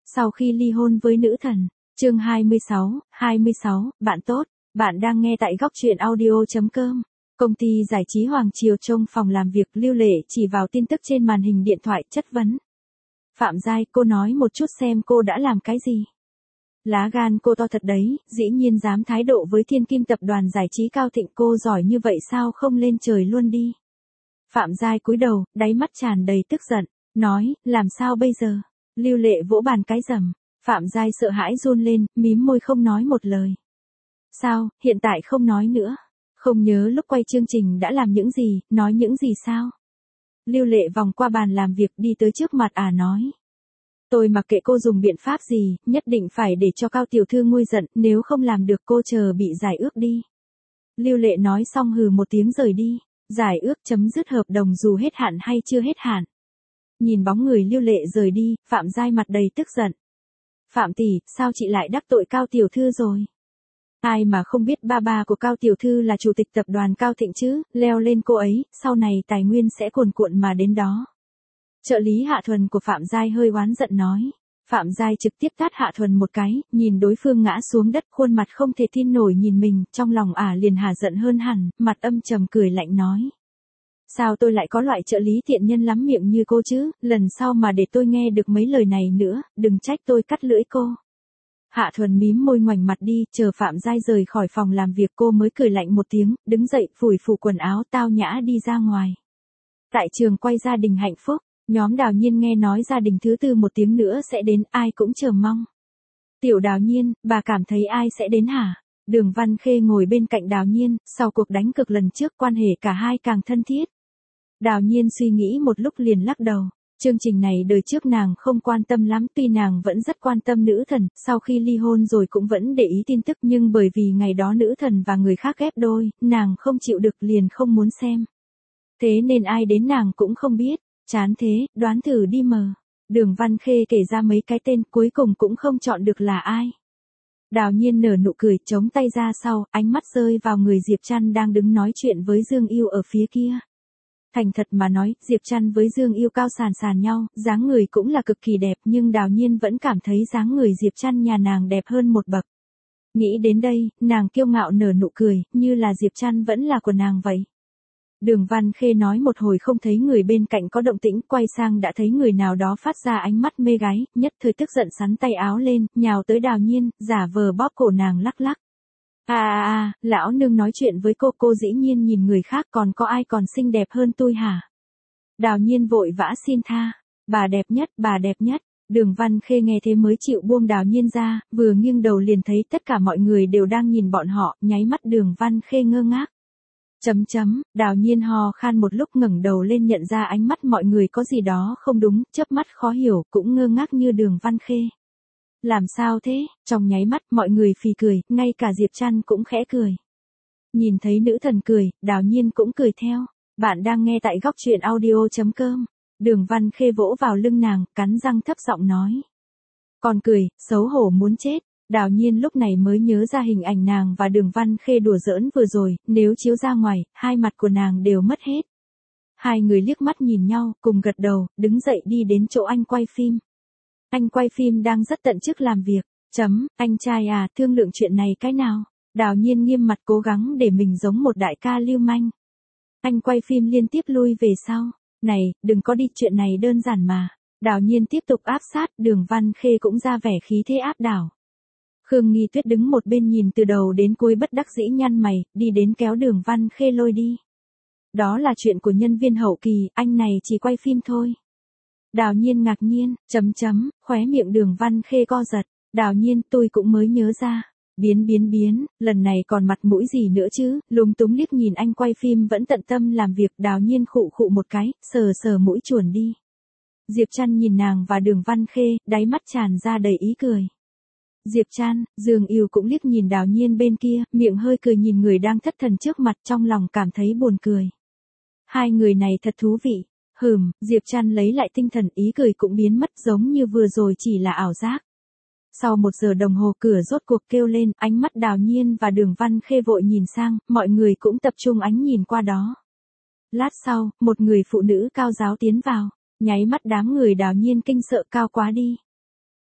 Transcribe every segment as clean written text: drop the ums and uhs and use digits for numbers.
Sau khi ly hôn với nữ thần, chương 26, bạn tốt, bạn đang nghe tại góc truyện audio.com. Công ty giải trí Hoàng Triều trong phòng làm việc Lưu Lệ chỉ vào tin tức trên màn hình điện thoại chất vấn. Phạm Giai, cô nói một chút xem cô đã làm cái gì. Lá gan cô to thật đấy, dĩ nhiên dám thái độ với thiên kim tập đoàn giải trí Cao Thịnh, cô giỏi như vậy sao không lên trời luôn đi. Phạm Giai cúi đầu, đáy mắt tràn đầy tức giận, nói, làm sao bây giờ? Lưu Lệ vỗ bàn cái rầm, Phạm Giai sợ hãi run lên, mím môi không nói một lời. Sao, hiện tại không nói nữa? Không nhớ lúc quay chương trình đã làm những gì, nói những gì sao? Lưu Lệ vòng qua bàn làm việc đi tới trước mặt nói. Tôi mặc kệ cô dùng biện pháp gì, nhất định phải để cho Cao tiểu thư nguôi giận, nếu không làm được cô chờ bị giải ước đi. Lưu Lệ nói xong hừ một tiếng rời đi, giải ước chấm dứt hợp đồng dù hết hạn hay chưa hết hạn. Nhìn bóng người Lưu Lệ rời đi, Phạm Giai mặt đầy tức giận. Phạm tỷ, sao chị lại đắc tội Cao tiểu thư rồi? Ai mà không biết ba của Cao tiểu thư là chủ tịch tập đoàn Cao Thịnh chứ, leo lên cô ấy, sau này tài nguyên sẽ cuồn cuộn mà đến đó. Trợ lý Hạ Thuần của Phạm Giai hơi oán giận nói. Phạm Giai trực tiếp tát Hạ Thuần một cái, nhìn đối phương ngã xuống đất, khuôn mặt không thể tin nổi nhìn mình, trong lòng liền hả giận hơn hẳn, mặt âm trầm cười lạnh nói. Sao tôi lại có loại trợ lý tiện nhân lắm miệng như cô chứ, lần sau mà để tôi nghe được mấy lời này nữa, đừng trách tôi cắt lưỡi cô. Hạ Thuần mím môi ngoảnh mặt đi, chờ Phạm Giai rời khỏi phòng làm việc cô mới cười lạnh một tiếng, đứng dậy phủi phủ quần áo tao nhã đi ra ngoài. Tại trường quay gia đình hạnh phúc, nhóm Đào Nhiên nghe nói gia đình thứ tư một tiếng nữa sẽ đến, ai cũng chờ mong. Tiểu Đào Nhiên, bà cảm thấy ai sẽ đến hả? Đường Văn Khê ngồi bên cạnh Đào Nhiên, sau cuộc đánh cực lần trước quan hệ cả hai càng thân thiết. Đào Nhiên suy nghĩ một lúc liền lắc đầu. Chương trình này đời trước nàng không quan tâm lắm, tuy nàng vẫn rất quan tâm nữ thần, sau khi ly hôn rồi cũng vẫn để ý tin tức, nhưng bởi vì ngày đó nữ thần và người khác ghép đôi, nàng không chịu được liền không muốn xem. Thế nên ai đến nàng cũng không biết, chán thế, đoán thử đi mờ. Đường Văn Khê kể ra mấy cái tên, cuối cùng cũng không chọn được là ai. Đào Nhiên nở nụ cười, chống tay ra sau, ánh mắt rơi vào người Diệp Trăn đang đứng nói chuyện với Dương Yêu ở phía kia. Thành thật mà nói, Diệp Trăn với Dương Yêu cao sàn nhau, dáng người cũng là cực kỳ đẹp, nhưng Đào Nhiên vẫn cảm thấy dáng người Diệp Trăn nhà nàng đẹp hơn một bậc. Nghĩ đến đây, nàng kiêu ngạo nở nụ cười, như là Diệp Trăn vẫn là của nàng vậy. Đường Văn Khê nói một hồi không thấy người bên cạnh có động tĩnh, quay sang đã thấy người nào đó phát ra ánh mắt mê gái, nhất thời tức giận sắn tay áo lên, nhào tới Đào Nhiên, giả vờ bóp cổ nàng lắc lắc. Lão nương nói chuyện với cô dĩ nhiên nhìn người khác, còn có ai còn xinh đẹp hơn tôi hả? Đào Nhiên vội vã xin tha, bà đẹp nhất. Đường Văn Khê nghe thế mới chịu buông Đào Nhiên ra, vừa nghiêng đầu liền thấy tất cả mọi người đều đang nhìn bọn họ, nháy mắt Đường Văn Khê ngơ ngác. Đào Nhiên ho khan một lúc ngẩng đầu lên nhận ra ánh mắt mọi người có gì đó không đúng, chớp mắt khó hiểu, cũng ngơ ngác như Đường Văn Khê. Làm sao thế? Trong nháy mắt mọi người phì cười, ngay cả Diệp Trăn cũng khẽ cười. Nhìn thấy nữ thần cười, Đào Nhiên cũng cười theo. Bạn đang nghe tại góc truyện audio.com. Đường Văn Khê vỗ vào lưng nàng, cắn răng thấp giọng nói. Còn cười, xấu hổ muốn chết. Đào Nhiên lúc này mới nhớ ra hình ảnh nàng và Đường Văn Khê đùa giỡn vừa rồi, nếu chiếu ra ngoài, hai mặt của nàng đều mất hết. Hai người liếc mắt nhìn nhau, cùng gật đầu, đứng dậy đi đến chỗ anh quay phim. Anh quay phim đang rất tận chức làm việc. Anh trai thương lượng chuyện này cái nào? Đào Nhiên nghiêm mặt cố gắng để mình giống một đại ca lưu manh. Anh quay phim liên tiếp lui về sau. Này, đừng có đi, chuyện này đơn giản mà. Đào Nhiên tiếp tục áp sát, Đường Văn Khê cũng ra vẻ khí thế áp đảo. Khương Nghi Tuyết đứng một bên nhìn từ đầu đến cuối bất đắc dĩ nhăn mày, đi đến kéo Đường Văn Khê lôi đi. Đó là chuyện của nhân viên hậu kỳ, anh này chỉ quay phim thôi. Đào Nhiên ngạc nhiên, khóe miệng Đường Văn Khê co giật. Đào Nhiên, tôi cũng mới nhớ ra. Biến, lần này còn mặt mũi gì nữa chứ, lúng túng liếc nhìn anh quay phim vẫn tận tâm làm việc, Đào Nhiên khụ một cái, sờ mũi chuồn đi. Diệp Trăn nhìn nàng và Đường Văn Khê, đáy mắt tràn ra đầy ý cười. Diệp Trăn, Dương Yêu cũng liếc nhìn Đào Nhiên bên kia, miệng hơi cười nhìn người đang thất thần trước mặt, trong lòng cảm thấy buồn cười. Hai người này thật thú vị. Diệp Trăn lấy lại tinh thần, ý cười cũng biến mất giống như vừa rồi chỉ là ảo giác. Sau 1 giờ đồng hồ cửa rốt cuộc kêu lên, ánh mắt Đào Nhiên và Đường Văn Khê vội nhìn sang, mọi người cũng tập trung ánh nhìn qua đó. Lát sau, một người phụ nữ cao ráo tiến vào, nháy mắt đám người Đào Nhiên kinh sợ, cao quá đi.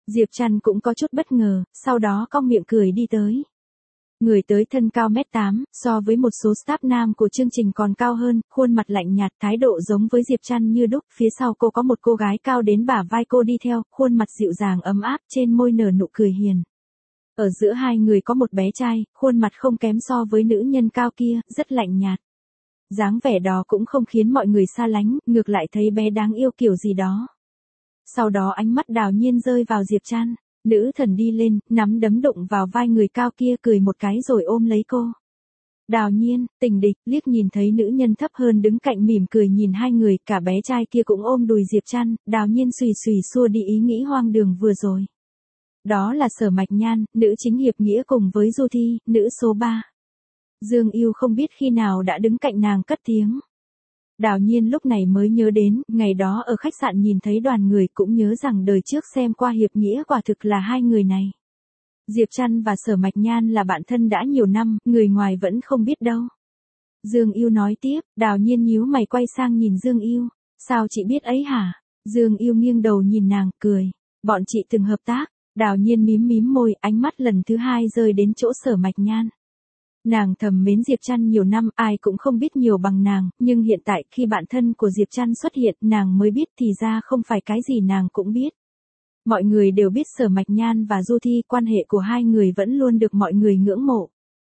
Diệp Trăn cũng có chút bất ngờ, sau đó cong miệng cười đi tới. Người tới thân cao 1m8, so với một số staff nam của chương trình còn cao hơn, khuôn mặt lạnh nhạt, thái độ giống với Diệp Trăn như đúc, phía sau cô có một cô gái cao đến bả vai cô đi theo, khuôn mặt dịu dàng ấm áp, trên môi nở nụ cười hiền. Ở giữa hai người có một bé trai, khuôn mặt không kém so với nữ nhân cao kia, rất lạnh nhạt. Dáng vẻ đó cũng không khiến mọi người xa lánh, ngược lại thấy bé đáng yêu kiểu gì đó. Sau đó ánh mắt Đào Nhiên rơi vào Diệp Trăn. Nữ thần đi lên, nắm đấm đụng vào vai người cao kia cười một cái rồi ôm lấy cô. Đào Nhiên, tình địch, liếc nhìn thấy nữ nhân thấp hơn đứng cạnh mỉm cười nhìn hai người, cả bé trai kia cũng ôm đùi Diệp Trăn, Đào Nhiên xùy xùy xua đi ý nghĩ hoang đường vừa rồi. Đó là Sở Mạch Nhan, nữ chính hiệp nghĩa cùng với Du Thi, nữ số 3. Dương Yêu không biết khi nào đã đứng cạnh nàng cất tiếng. Đào Nhiên lúc này mới nhớ đến, ngày đó ở khách sạn nhìn thấy đoàn người cũng nhớ rằng đời trước xem qua hiệp nghĩa quả thực là hai người này. Diệp Trăn và Sở Mạch Nhan là bạn thân đã nhiều năm, người ngoài vẫn không biết đâu. Dương Yêu nói tiếp, Đào Nhiên nhíu mày quay sang nhìn Dương Yêu. Sao chị biết ấy hả? Dương Yêu nghiêng đầu nhìn nàng, cười. Bọn chị từng hợp tác. Đào Nhiên mím mím môi, ánh mắt lần thứ hai rơi đến chỗ Sở Mạch Nhan. Nàng thầm mến Diệp Trăn nhiều năm, ai cũng không biết nhiều bằng nàng, nhưng hiện tại khi bạn thân của Diệp Trăn xuất hiện, nàng mới biết thì ra không phải cái gì nàng cũng biết. Mọi người đều biết Sở Mạch Nhan và Du Thi, quan hệ của hai người vẫn luôn được mọi người ngưỡng mộ.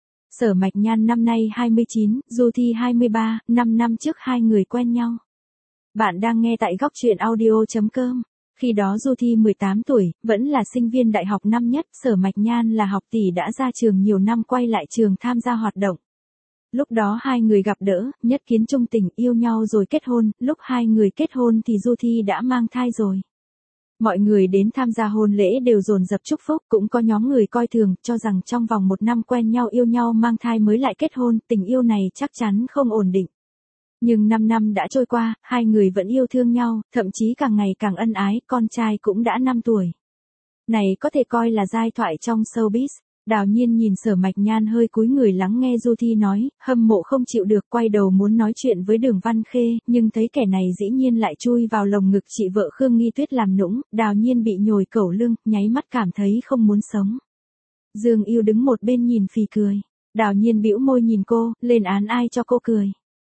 Sở Mạch Nhan năm nay 29, Du Thi 23, 5 năm trước hai người quen nhau. Bạn đang nghe tại góc truyện audio.com. Khi đó Du Thi 18 tuổi, vẫn là sinh viên đại học năm nhất, Sở Mạch Nhan là học tỷ đã ra trường nhiều năm quay lại trường tham gia hoạt động. Lúc đó hai người gặp đỡ, nhất kiến trung tình, yêu nhau rồi kết hôn, lúc hai người kết hôn thì Du Thi đã mang thai rồi. Mọi người đến tham gia hôn lễ đều dồn dập chúc phúc, cũng có nhóm người coi thường, cho rằng trong vòng 1 năm quen nhau yêu nhau mang thai mới lại kết hôn, tình yêu này chắc chắn không ổn định. Nhưng 5 năm đã trôi qua, hai người vẫn yêu thương nhau, thậm chí càng ngày càng ân ái, con trai cũng đã 5 tuổi. Này có thể coi là giai thoại trong showbiz. Đào Nhiên nhìn Sở Mạch Nhan hơi cúi người lắng nghe Du Thi nói, hâm mộ không chịu được, quay đầu muốn nói chuyện với Đường Văn Khê, nhưng thấy kẻ này dĩ nhiên lại chui vào lồng ngực chị vợ Khương Nghi Tuyết làm nũng, Đào Nhiên bị nhồi cẩu lưng, nháy mắt cảm thấy không muốn sống. Dương Yêu đứng một bên nhìn phì cười. Đào Nhiên bĩu môi nhìn cô, lên án ai cho cô cười.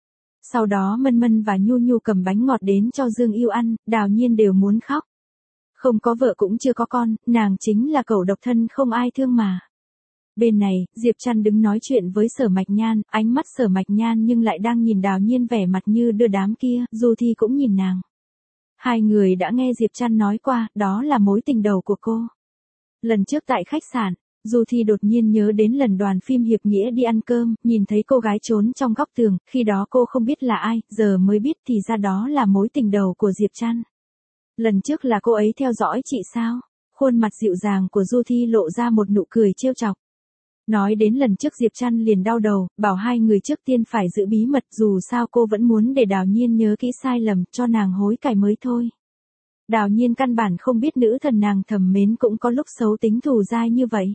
Sau đó Mân Mân và Nhu Nhu cầm bánh ngọt đến cho Dương Yêu ăn, Đào Nhiên đều muốn khóc. Không có vợ cũng chưa có con, nàng chính là cẩu độc thân không ai thương mà. Bên này, Diệp Trăn đứng nói chuyện với Sở Mạch Nhan, ánh mắt Sở Mạch Nhan nhưng lại đang nhìn Đào Nhiên vẻ mặt như đưa đám kia, Du Thi cũng nhìn nàng. Hai người đã nghe Diệp Trăn nói qua, đó là mối tình đầu của cô. Lần trước tại khách sạn, Du Thi đột nhiên nhớ đến lần đoàn phim Hiệp Nghĩa đi ăn cơm, nhìn thấy cô gái trốn trong góc tường, khi đó cô không biết là ai, giờ mới biết thì ra đó là mối tình đầu của Diệp Trăn. Lần trước là cô ấy theo dõi chị sao? Khuôn mặt dịu dàng của Du Thi lộ ra một nụ cười trêu chọc. Nói đến lần trước Diệp Trăn liền đau đầu, bảo hai người trước tiên phải giữ bí mật, dù sao cô vẫn muốn để Đào Nhiên nhớ kỹ sai lầm, cho nàng hối cải mới thôi. Đào Nhiên căn bản không biết nữ thần nàng thầm mến cũng có lúc xấu tính thù dai như vậy.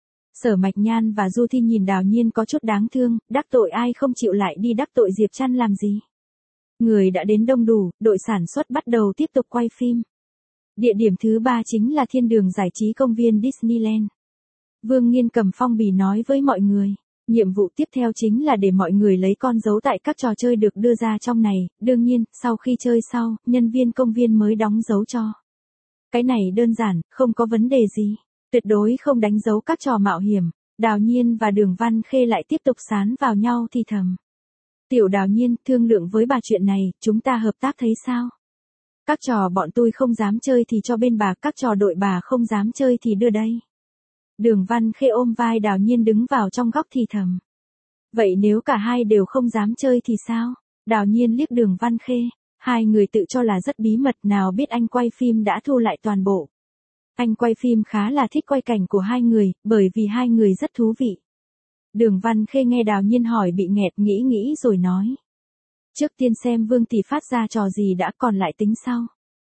Sở Mạch Nhan và Du Thi nhìn Đào Nhiên có chút đáng thương, đắc tội ai không chịu lại đi đắc tội Diệp Trăn làm gì. Người đã đến đông đủ, đội sản xuất bắt đầu tiếp tục quay phim. Địa điểm thứ 3 chính là thiên đường giải trí công viên Disneyland. Vương Nghiên cầm phong bì nói với mọi người, nhiệm vụ tiếp theo chính là để mọi người lấy con dấu tại các trò chơi được đưa ra trong này, đương nhiên, sau khi chơi sau, nhân viên công viên mới đóng dấu cho. Cái này đơn giản, không có vấn đề gì, tuyệt đối không đánh dấu các trò mạo hiểm. Đào Nhiên và Đường Văn Khê lại tiếp tục sán vào nhau thì thầm. Tiểu Đào Nhiên, thương lượng với bà chuyện này, chúng ta hợp tác thấy sao? Các trò bọn tôi không dám chơi thì cho bên bà, các trò đội bà không dám chơi thì đưa đây. Đường Văn Khê ôm vai Đào Nhiên đứng vào trong góc thì thầm. Vậy nếu cả hai đều không dám chơi thì sao? Đào Nhiên liếc Đường Văn Khê. Hai người tự cho là rất bí mật, nào biết anh quay phim đã thu lại toàn bộ. Anh quay phim khá là thích quay cảnh của hai người, bởi vì hai người rất thú vị. Đường Văn Khê nghe Đào Nhiên hỏi bị nghẹt, nghĩ rồi nói. Trước tiên xem Vương tỷ phát ra trò gì đã, còn lại tính sau.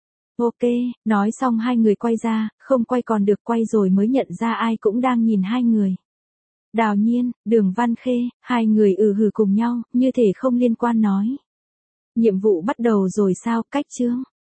Ok, nói xong hai người quay ra, không quay còn được, quay rồi mới nhận ra ai cũng đang nhìn hai người. Đào Nhiên, Đường Văn Khê, hai người hừ cùng nhau, như thể không liên quan nói. Nhiệm vụ bắt đầu rồi sao, cách chương.